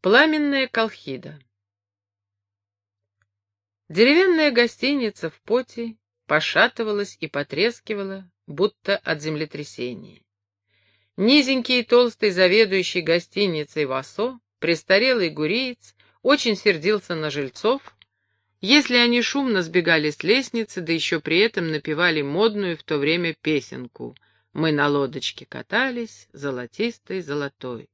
Пламенная Колхида. Деревянная гостиница в Поте пошатывалась и потрескивала, будто от землетрясения. Низенький и толстый заведующий гостиницей Васо, престарелый гуриец, очень сердился на жильцов, если они шумно сбегали с лестницы, да еще при этом напевали модную в то время песенку «Мы на лодочке катались, золотистой золотой».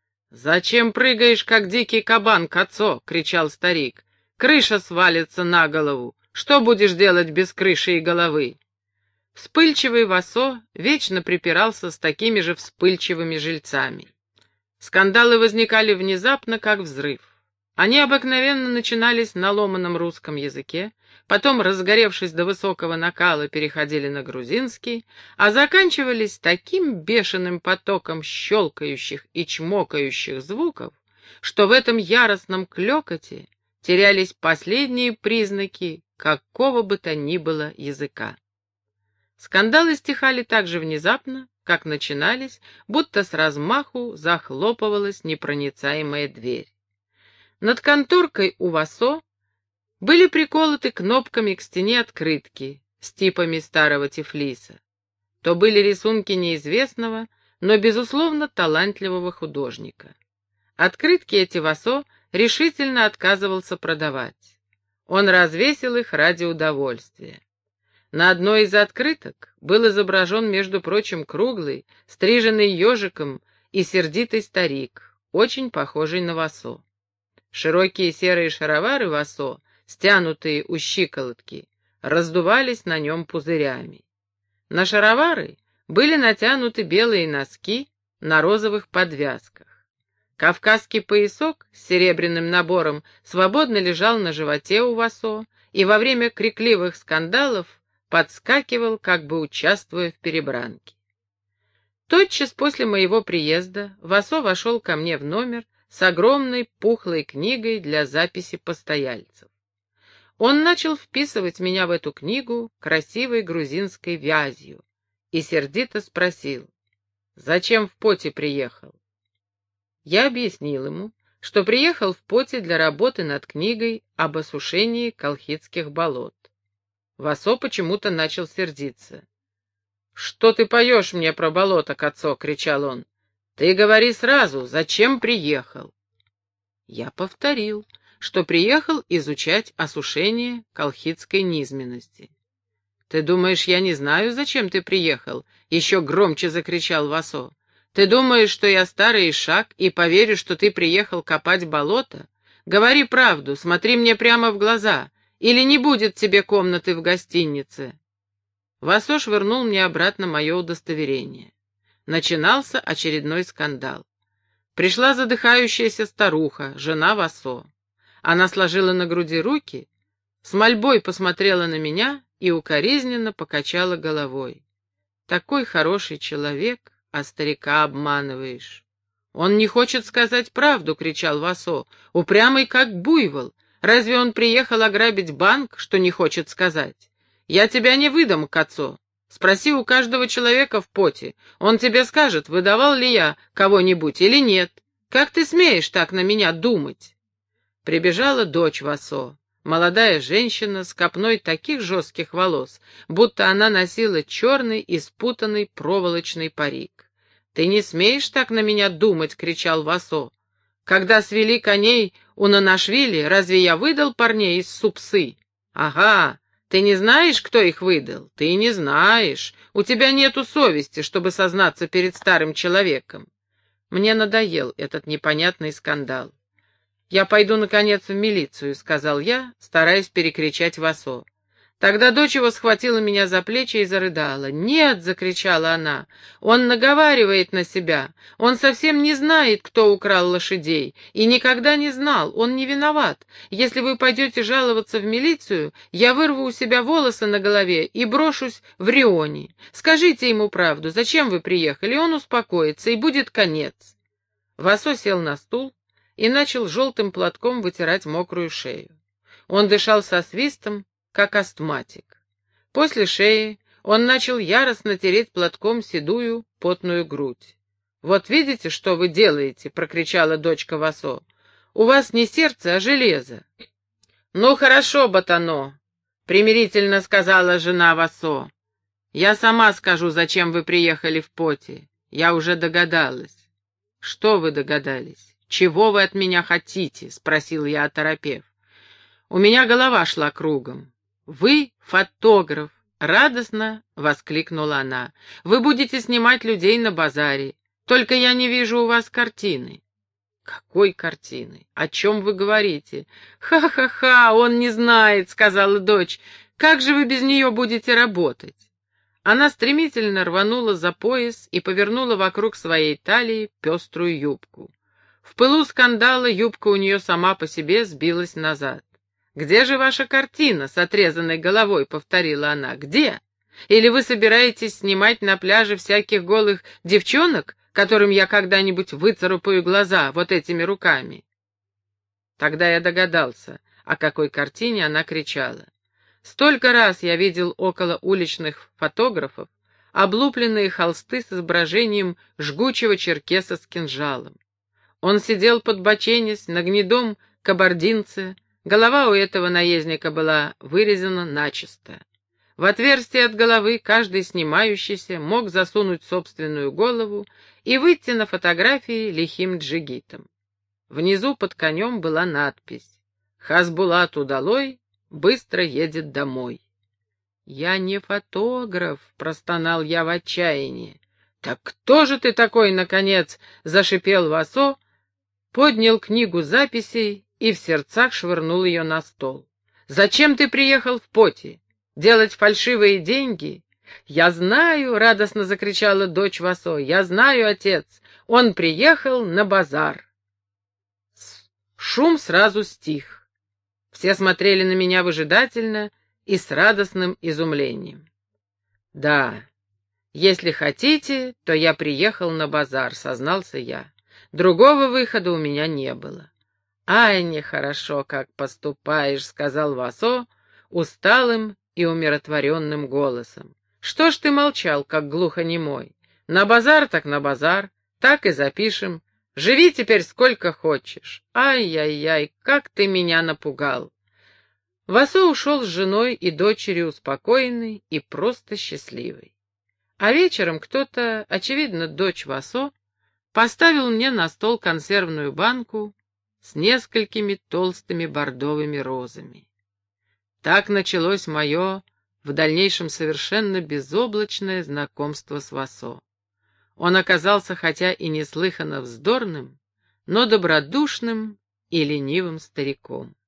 «Зачем прыгаешь, как дикий кабан, Кацо?» — кричал старик. «Крыша свалится на голову. Что будешь делать без крыши и головы?» Вспыльчивый Васо вечно припирался с такими же вспыльчивыми жильцами. Скандалы возникали внезапно, как взрыв. Они обыкновенно начинались на ломаном русском языке, потом, разгоревшись до высокого накала, переходили на грузинский, а заканчивались таким бешеным потоком щелкающих и чмокающих звуков, что в этом яростном клёкоте терялись последние признаки какого бы то ни было языка. Скандалы стихали так же внезапно, как начинались, будто с размаху захлопывалась непроницаемая дверь. Над конторкой у Васо были приколоты кнопками к стене открытки с типами старого Тифлиса. То были рисунки неизвестного, но, безусловно, талантливого художника. Открытки эти Васо решительно отказывался продавать. Он развесил их ради удовольствия. На одной из открыток был изображен, между прочим, круглый, стриженный ежиком и сердитый старик, очень похожий на Васо. Широкие серые шаровары Васо, стянутые у щиколотки, раздувались на нем пузырями. На шаровары были натянуты белые носки на розовых подвязках. Кавказский поясок с серебряным набором свободно лежал на животе у Васо и во время крикливых скандалов подскакивал, как бы участвуя в перебранке. Тотчас после моего приезда Васо вошел ко мне в номер с огромной пухлой книгой для записи постояльцев. Он начал вписывать меня в эту книгу красивой грузинской вязью и сердито спросил: «Зачем в Поте приехал?» Я объяснил ему, что приехал в Поте для работы над книгой об осушении колхидских болот. Васо почему-то начал сердиться. «Что ты поешь мне про болото, Кацо?» — кричал он. «Ты говори сразу, зачем приехал?» Я повторил, что приехал изучать осушение колхидской низменности. «Ты думаешь, я не знаю, зачем ты приехал?» — еще громче закричал Васо. «Ты думаешь, что я старый ишак и поверю, что ты приехал копать болото? Говори правду, смотри мне прямо в глаза, или не будет тебе комнаты в гостинице». Васо швырнул мне обратно мое удостоверение. Начинался очередной скандал. Пришла задыхающаяся старуха, жена Васо. Она сложила на груди руки, с мольбой посмотрела на меня и укоризненно покачала головой. «Такой хороший человек, а старика обманываешь». «Он не хочет сказать правду», — кричал Васо, — «упрямый как буйвол. Разве он приехал ограбить банк, что не хочет сказать? Я тебя не выдам, Кацо. Спроси у каждого человека в Поте. Он тебе скажет, выдавал ли я кого-нибудь или нет. Как ты смеешь так на меня думать?» Прибежала дочь Васо, молодая женщина с копной таких жестких волос, будто она носила черный и спутанный проволочный парик. «Ты не смеешь так на меня думать!» — кричал Васо. «Когда свели коней у Нанашвили, разве я выдал парней из Супсы?» «Ага! Ты не знаешь, кто их выдал? Ты не знаешь. У тебя нету совести, чтобы сознаться перед старым человеком». Мне надоел этот непонятный скандал. «Я пойду, наконец, в милицию», — сказал я, стараясь перекричать Васо. Тогда дочь его схватила меня за плечи и зарыдала. «Нет!» — закричала она. «Он наговаривает на себя. Он совсем не знает, кто украл лошадей. И никогда не знал. Он не виноват. Если вы пойдете жаловаться в милицию, я вырву у себя волосы на голове и брошусь в Рионе. Скажите ему правду. Зачем вы приехали? Он успокоится, и будет конец». Васо сел на стул и начал желтым платком вытирать мокрую шею. Он дышал со свистом, как астматик. После шеи он начал яростно тереть платком седую, потную грудь. «Вот видите, что вы делаете?» — прокричала дочка Васо. У вас не сердце, а железо. Ну, хорошо, Ботано, — примирительно сказала жена Васо. Я сама скажу, зачем вы приехали в поте. Я уже догадалась. Что вы догадались? Чего вы от меня хотите? — спросил я, оторопев. У меня голова шла кругом. Вы фотограф, — радостно воскликнула она. Вы будете снимать людей на базаре. Только я не вижу у вас картины. Какой картины? О чем вы говорите? Ха-ха-ха, он не знает, — сказала дочь. Как же вы без нее будете работать? Она стремительно рванула за пояс и повернула вокруг своей талии пеструю юбку. В пылу скандала юбка у нее сама по себе сбилась назад. «Где же ваша картина с отрезанной головой?» — повторила она. «Где? Или вы собираетесь снимать на пляже всяких голых девчонок, которым я когда-нибудь выцарапаю глаза вот этими руками?» Тогда я догадался, о какой картине она кричала. Столько раз я видел около уличных фотографов облупленные холсты с изображением жгучего черкеса с кинжалом. Он сидел подбоченясь на гнедом кабардинце, голова у этого наездника была вырезана начисто. В отверстие от головы каждый снимающийся мог засунуть собственную голову и выйти на фотографии лихим джигитом. Внизу под конем была надпись «Хасбулат удалой, быстро едет домой». «Я не фотограф», — простонал я в отчаянии. «Так кто же ты такой, наконец?» — зашипел Васо, поднял книгу записей и в сердцах швырнул ее на стол. «Зачем ты приехал в поте? Делать фальшивые деньги?» «Я знаю», — радостно закричала дочь Васо, — «я знаю, отец, он приехал на базар». Шум сразу стих. Все смотрели на меня выжидательно и с радостным изумлением. «Да, если хотите, то я приехал на базар», — сознался я. «Другого выхода у меня не было». «Ай, нехорошо, как поступаешь», — сказал Васо усталым и умиротворенным голосом. «Что ж ты молчал, как глухонемой? На базар так на базар, так и запишем. Живи теперь сколько хочешь. Ай-яй-яй, как ты меня напугал». Васо ушел с женой и дочерью успокоенный и просто счастливый. А вечером кто-то, очевидно, дочь Васо, поставил мне на стол консервную банку с несколькими толстыми бордовыми розами. Так началось мое в дальнейшем совершенно безоблачное знакомство с Васо. Он оказался хотя и неслыханно вздорным, но добродушным и ленивым стариком.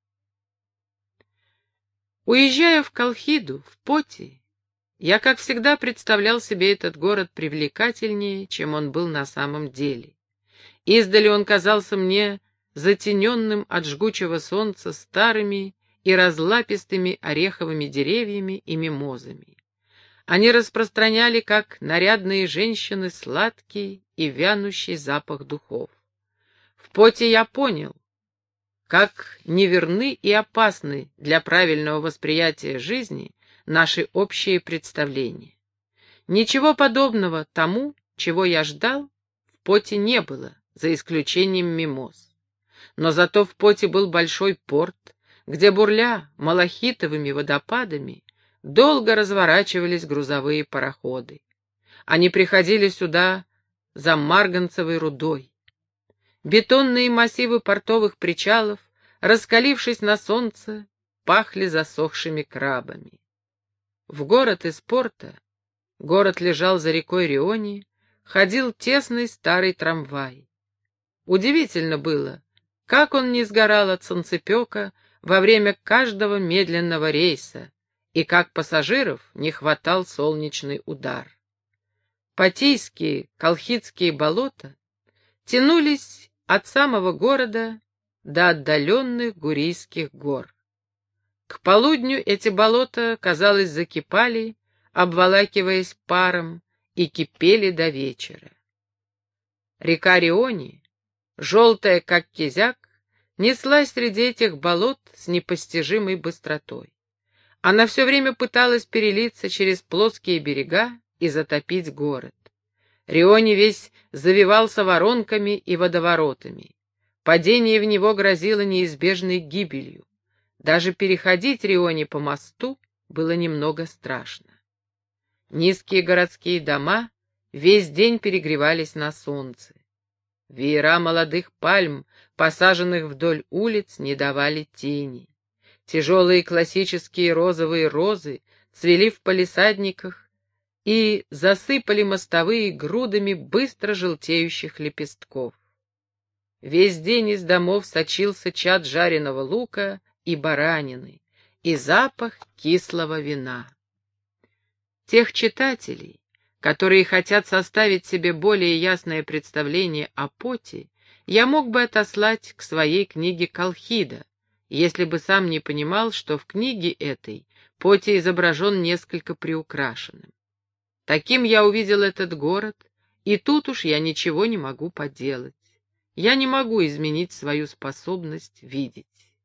Уезжая в Колхиду, в поте, я, как всегда, представлял себе этот город привлекательнее, чем он был на самом деле. Издали он казался мне затененным от жгучего солнца старыми и разлапистыми ореховыми деревьями и мимозами. Они распространяли, как нарядные женщины, сладкий и вянущий запах духов. В поте я понял, как неверны и опасны для правильного восприятия жизни наши общие представления. Ничего подобного тому, чего я ждал, в поте не было, за исключением мимоз. Но зато в поте был большой порт, где, бурля малахитовыми водопадами, долго разворачивались грузовые пароходы. Они приходили сюда за марганцевой рудой. Бетонные массивы портовых причалов, раскалившись на солнце, пахли засохшими крабами. В город из порта, город лежал за рекой Риони, ходил тесный старый трамвай. Удивительно было, как он не сгорал от солнцепека во время каждого медленного рейса, и как пассажиров не хватал солнечный удар. Потийские, колхидские болота тянулись от самого города до отдаленных Гурийских гор. К полудню эти болота, казалось, закипали, обволакиваясь паром, и кипели до вечера. Река Риони, желтая как кизяк, неслась среди этих болот с непостижимой быстротой. Она все время пыталась перелиться через плоские берега и затопить город. Риони весь завивался воронками и водоворотами. падение в него грозило неизбежной гибелью. Даже переходить Риони по мосту было немного страшно. Низкие городские дома весь день перегревались на солнце. Веера молодых пальм, посаженных вдоль улиц, не давали тени. Тяжелые классические розовые розы цвели в палисадниках и засыпали мостовые грудами быстро желтеющих лепестков. Весь день из домов сочился чад жареного лука и баранины, и запах кислого вина. Тех читателей, которые хотят составить себе более ясное представление о поте, я мог бы отослать к своей книге «Колхида», если бы сам не понимал, что в книге этой Поти изображен несколько приукрашенным. Таким я увидел этот город, и тут уж я ничего не могу поделать. Я не могу изменить свою способность видеть.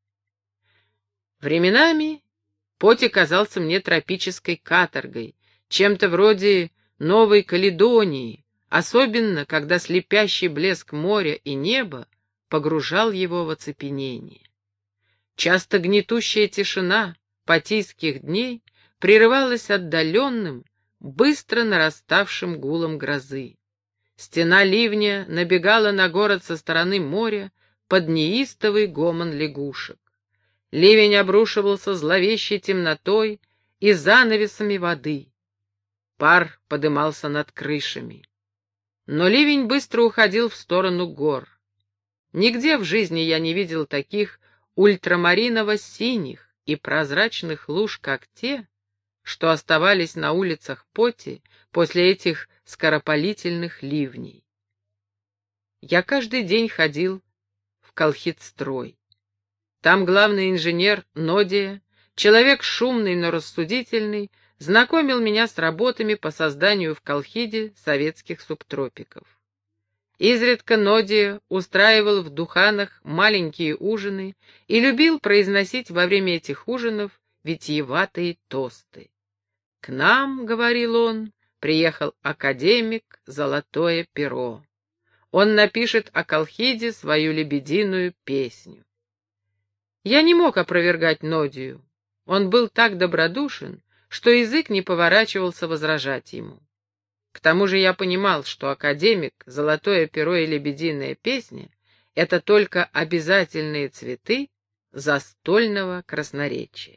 Временами Поти казался мне тропической каторгой, чем-то вроде Новой Каледонии, особенно когда слепящий блеск моря и неба погружал его в оцепенение. Часто гнетущая тишина потийских дней прерывалась отдаленным, быстро нараставшим гулом грозы. Стена ливня набегала на город со стороны моря под неистовый гомон лягушек. Ливень обрушивался зловещей темнотой и занавесами воды. Пар подымался над крышами. Но ливень быстро уходил в сторону гор. Нигде в жизни я не видел таких ультрамариново-синих и прозрачных луж, как те, что оставались на улицах Поти после этих скоропалительных ливней. Я каждый день ходил в колхидстрой. Там главный инженер Нодия, человек шумный, но рассудительный, знакомил меня с работами по созданию в Колхиде советских субтропиков. Изредка Нодия устраивал в Духанах маленькие ужины и любил произносить во время этих ужинов витиеватые тосты. «К нам, — говорил он, — приехал академик Золотое перо. Он напишет о Колхиде свою лебединую песню». Я не мог опровергать Нодию. Он был так добродушен, что язык не поворачивался возражать ему. К тому же я понимал, что академик, Золотое перо и лебединая песня — это только обязательные цветы застольного красноречия.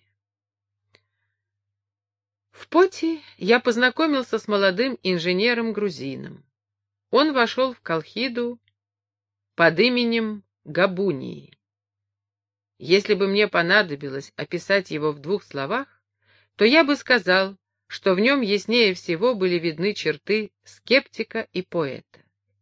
В Поти я познакомился с молодым инженером-грузином. Он вошел в Колхиду под именем Габунии. Если бы мне понадобилось описать его в 2 словах, то я бы сказал, что в нем яснее всего были видны черты скептика и поэта.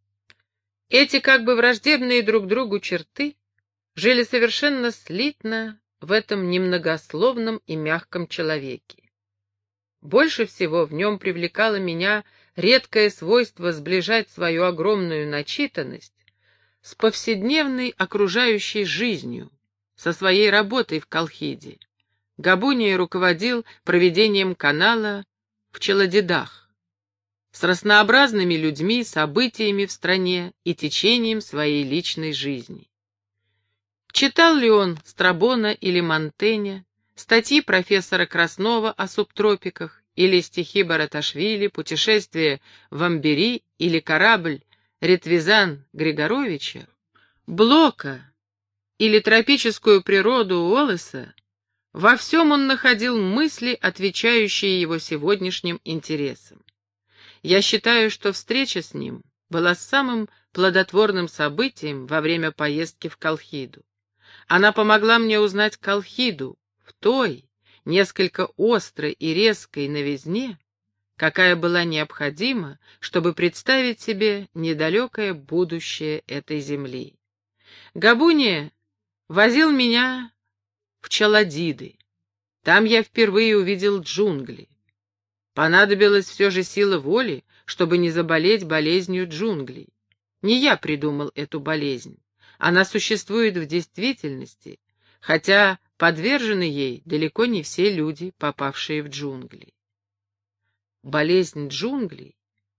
Эти как бы враждебные друг другу черты жили совершенно слитно в этом немногословном и мягком человеке. Больше всего в нем привлекало меня редкое свойство сближать свою огромную начитанность с повседневной окружающей жизнью, со своей работой в Колхиде. Габуния руководил проведением канала в Челодедах, с разнообразными людьми, событиями в стране и течением своей личной жизни. Читал ли он Страбона или Монтэня, статьи профессора Краснова о субтропиках, или стихи Бараташвили, путешествие в Амбери или корабль Ретвизан Григоровича, Блока или тропическую природу Уоллеса, во всем он находил мысли, отвечающие его сегодняшним интересам. Я считаю, что встреча с ним была самым плодотворным событием во время поездки в Колхиду. Она помогла мне узнать Колхиду в той, несколько острой и резкой новизне, какая была необходима, чтобы представить себе недалекое будущее этой земли. Габуния возил меня в Чаладиды. Там я впервые увидел джунгли. Понадобилась все же сила воли, чтобы не заболеть болезнью джунглей. Не я придумал эту болезнь. Она существует в действительности, хотя подвержены ей далеко не все люди, попавшие в джунгли. Болезнь джунглей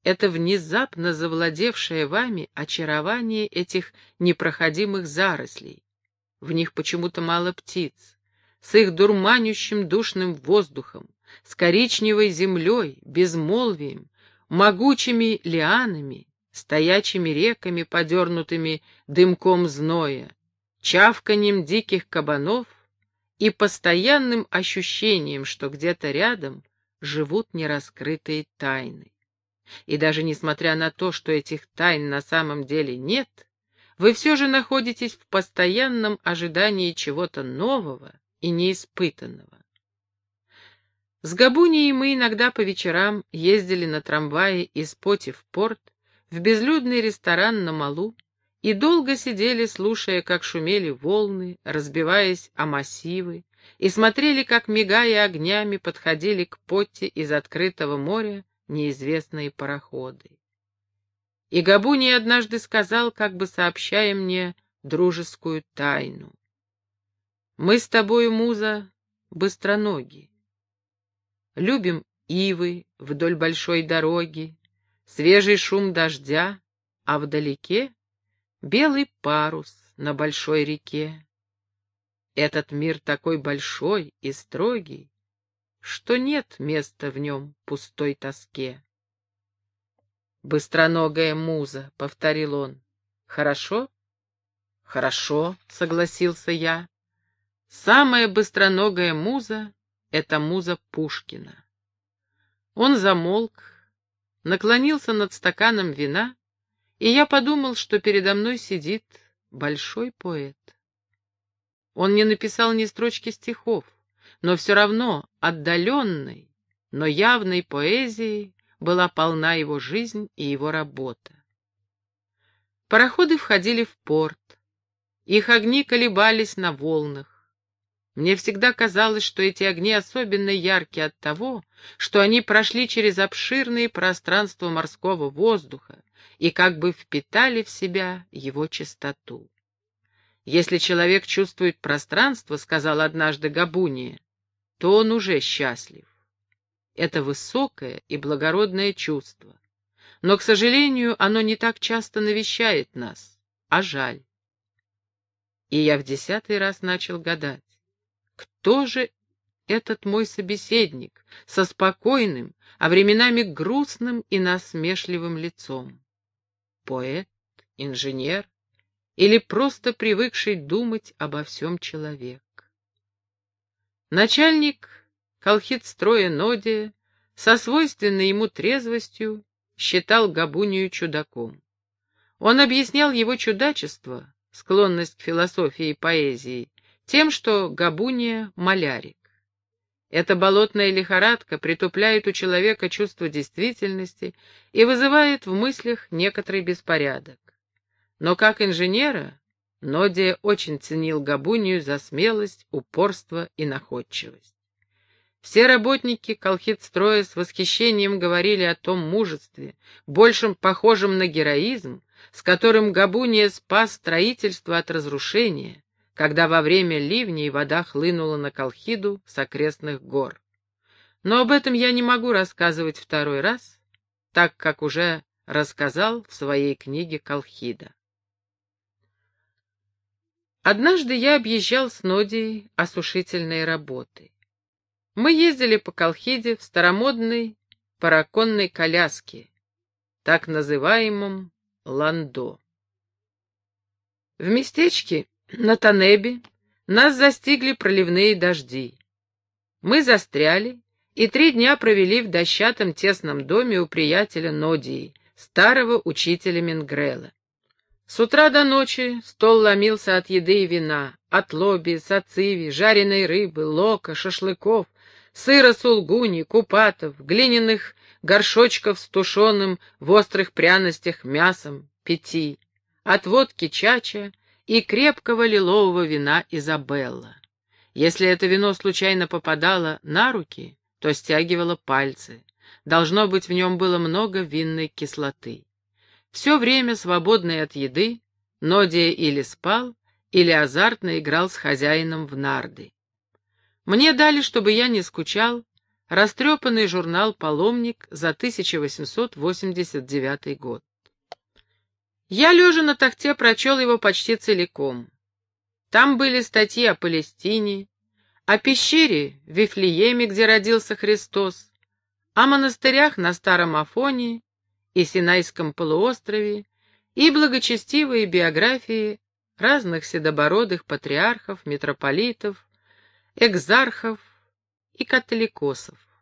это внезапно завладевшее вами очарование этих непроходимых зарослей. В них почему-то мало птиц, с их дурманящим душным воздухом, с коричневой землей, безмолвием, могучими лианами, стоячими реками, подернутыми дымком зноя, чавканьем диких кабанов и постоянным ощущением, что где-то рядом живут нераскрытые тайны. И даже несмотря на то, что этих тайн на самом деле нет, вы все же находитесь в постоянном ожидании чего-то нового и неиспытанного. С Габунией мы иногда по вечерам ездили на трамвае из Поти в порт, в безлюдный ресторан на Малу, и долго сидели, слушая, как шумели волны, разбиваясь о массивы, и смотрели, как, мигая огнями, подходили к Потти из открытого моря неизвестные пароходы. И Габуния однажды сказал, как бы сообщая мне дружескую тайну: «Мы с тобою, муза, быстроноги. Любим ивы вдоль большой дороги, свежий шум дождя, а вдалеке белый парус на большой реке. Этот мир такой большой и строгий, что нет места в нем пустой тоске». «Быстроногая муза», — повторил он. «Хорошо?» «Хорошо», — согласился я. «Самая быстроногая муза — это муза Пушкина». Он замолк, наклонился над стаканом вина, и я подумал, что передо мной сидит большой поэт. Он не написал ни строчки стихов, но все равно отдаленной, но явной поэзией была полна его жизнь и его работа. Пароходы входили в порт, их огни колебались на волнах. Мне всегда казалось, что эти огни особенно ярки от того, что они прошли через обширные пространства морского воздуха и как бы впитали в себя его чистоту. «Если человек чувствует пространство, — сказал однажды Габуния, — то он уже счастлив. Это высокое и благородное чувство. Но, к сожалению, оно не так часто навещает нас, а жаль». И я в 10-й раз начал гадать, кто же этот мой собеседник со спокойным, а временами грустным и насмешливым лицом? Поэт, инженер или просто привыкший думать обо всем человек? Начальник колхидстроя Нодия со свойственной ему трезвостью считал Габунию чудаком. Он объяснял его чудачество, склонность к философии и поэзии, тем, что Габуния — малярик. Эта болотная лихорадка притупляет у человека чувство действительности и вызывает в мыслях некоторый беспорядок. Но как инженера Нодия очень ценил Габунию за смелость, упорство и находчивость. Все работники колхидстроя с восхищением говорили о том мужестве, большем похожем на героизм, с которым Габуния спас строительство от разрушения, когда во время ливней вода хлынула на Колхиду с окрестных гор. Но об этом я не могу рассказывать второй раз, так как уже рассказал в своей книге «Колхида». Однажды я объезжал с Нодией осушительные работы. Мы ездили по Колхиде в старомодной параконной коляске, так называемом ландо. В местечке на Танебе нас застигли проливные дожди. Мы застряли и 3 дня провели в дощатом тесном доме у приятеля Нодии, старого учителя Менгрела. С утра до ночи стол ломился от еды и вина, от лоби, сациви, жареной рыбы, лока, шашлыков, сыра сулгуни, купатов, глиняных горшочков с тушеным в острых пряностях мясом, пити, от водки чача и крепкого лилового вина Изабелла. Если это вино случайно попадало на руки, то стягивало пальцы. Должно быть, в нем было много винной кислоты. Все время, свободное от еды, Нодия или спал, или азартно играл с хозяином в нарды. Мне дали, чтобы я не скучал, растрепанный журнал «Паломник» за 1889 год. Я, лежа на тахте, прочел его почти целиком. Там были статьи о Палестине, о пещере в Вифлееме, где родился Христос, о монастырях на Старом Афоне и Синайском полуострове, и благочестивые биографии разных седобородых патриархов, митрополитов, экзархов и католикосов.